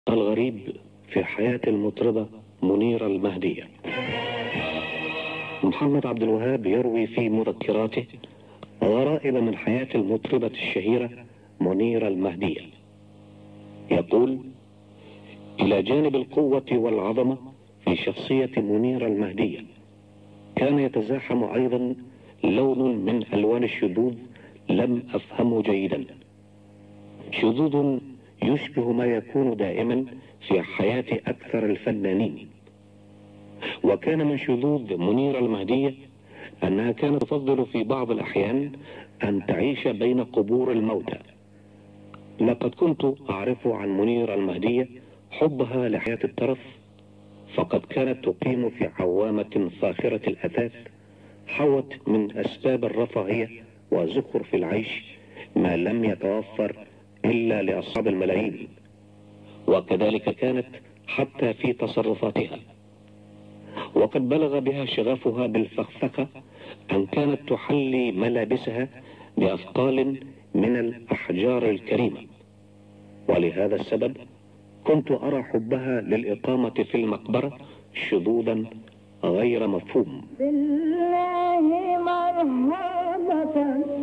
الغريب في حياة المطربة منيرة المهدية. محمد عبد الوهاب يروي في مذكراته غرائب من حياة المطربة الشهيرة منيرة المهدية. يقول: إلى جانب القوة والعظمة في شخصية منيرة المهدية كان يتزاحم أيضا لون من ألوان الشذوذ لم أفهمه جيدا، شذوذ يشبه ما يكون دائما في حياة أكثر الفنانين. وكان من شذوذ منيرة المهدية أنها كانت تفضل في بعض الأحيان أن تعيش بين قبور الموتى. لقد كنت أعرف عن منيرة المهدية حبها لحياة الترف، فقد كانت تقيم في عوامة فاخرة الأثاث حوت من أسباب الرفاهية وزخرف العيش ما لم يتوفر إلا لأصحاب الملايين. وكذلك كانت حتى في تصرفاتها، وقد بلغ بها شغفها بالفخفخة أن كانت تحلي ملابسها بأثقال من الأحجار الكريمة. ولهذا السبب كنت أرى حبها للإقامة في المقبرة شذوذا غير مفهوم. بالله مرحبا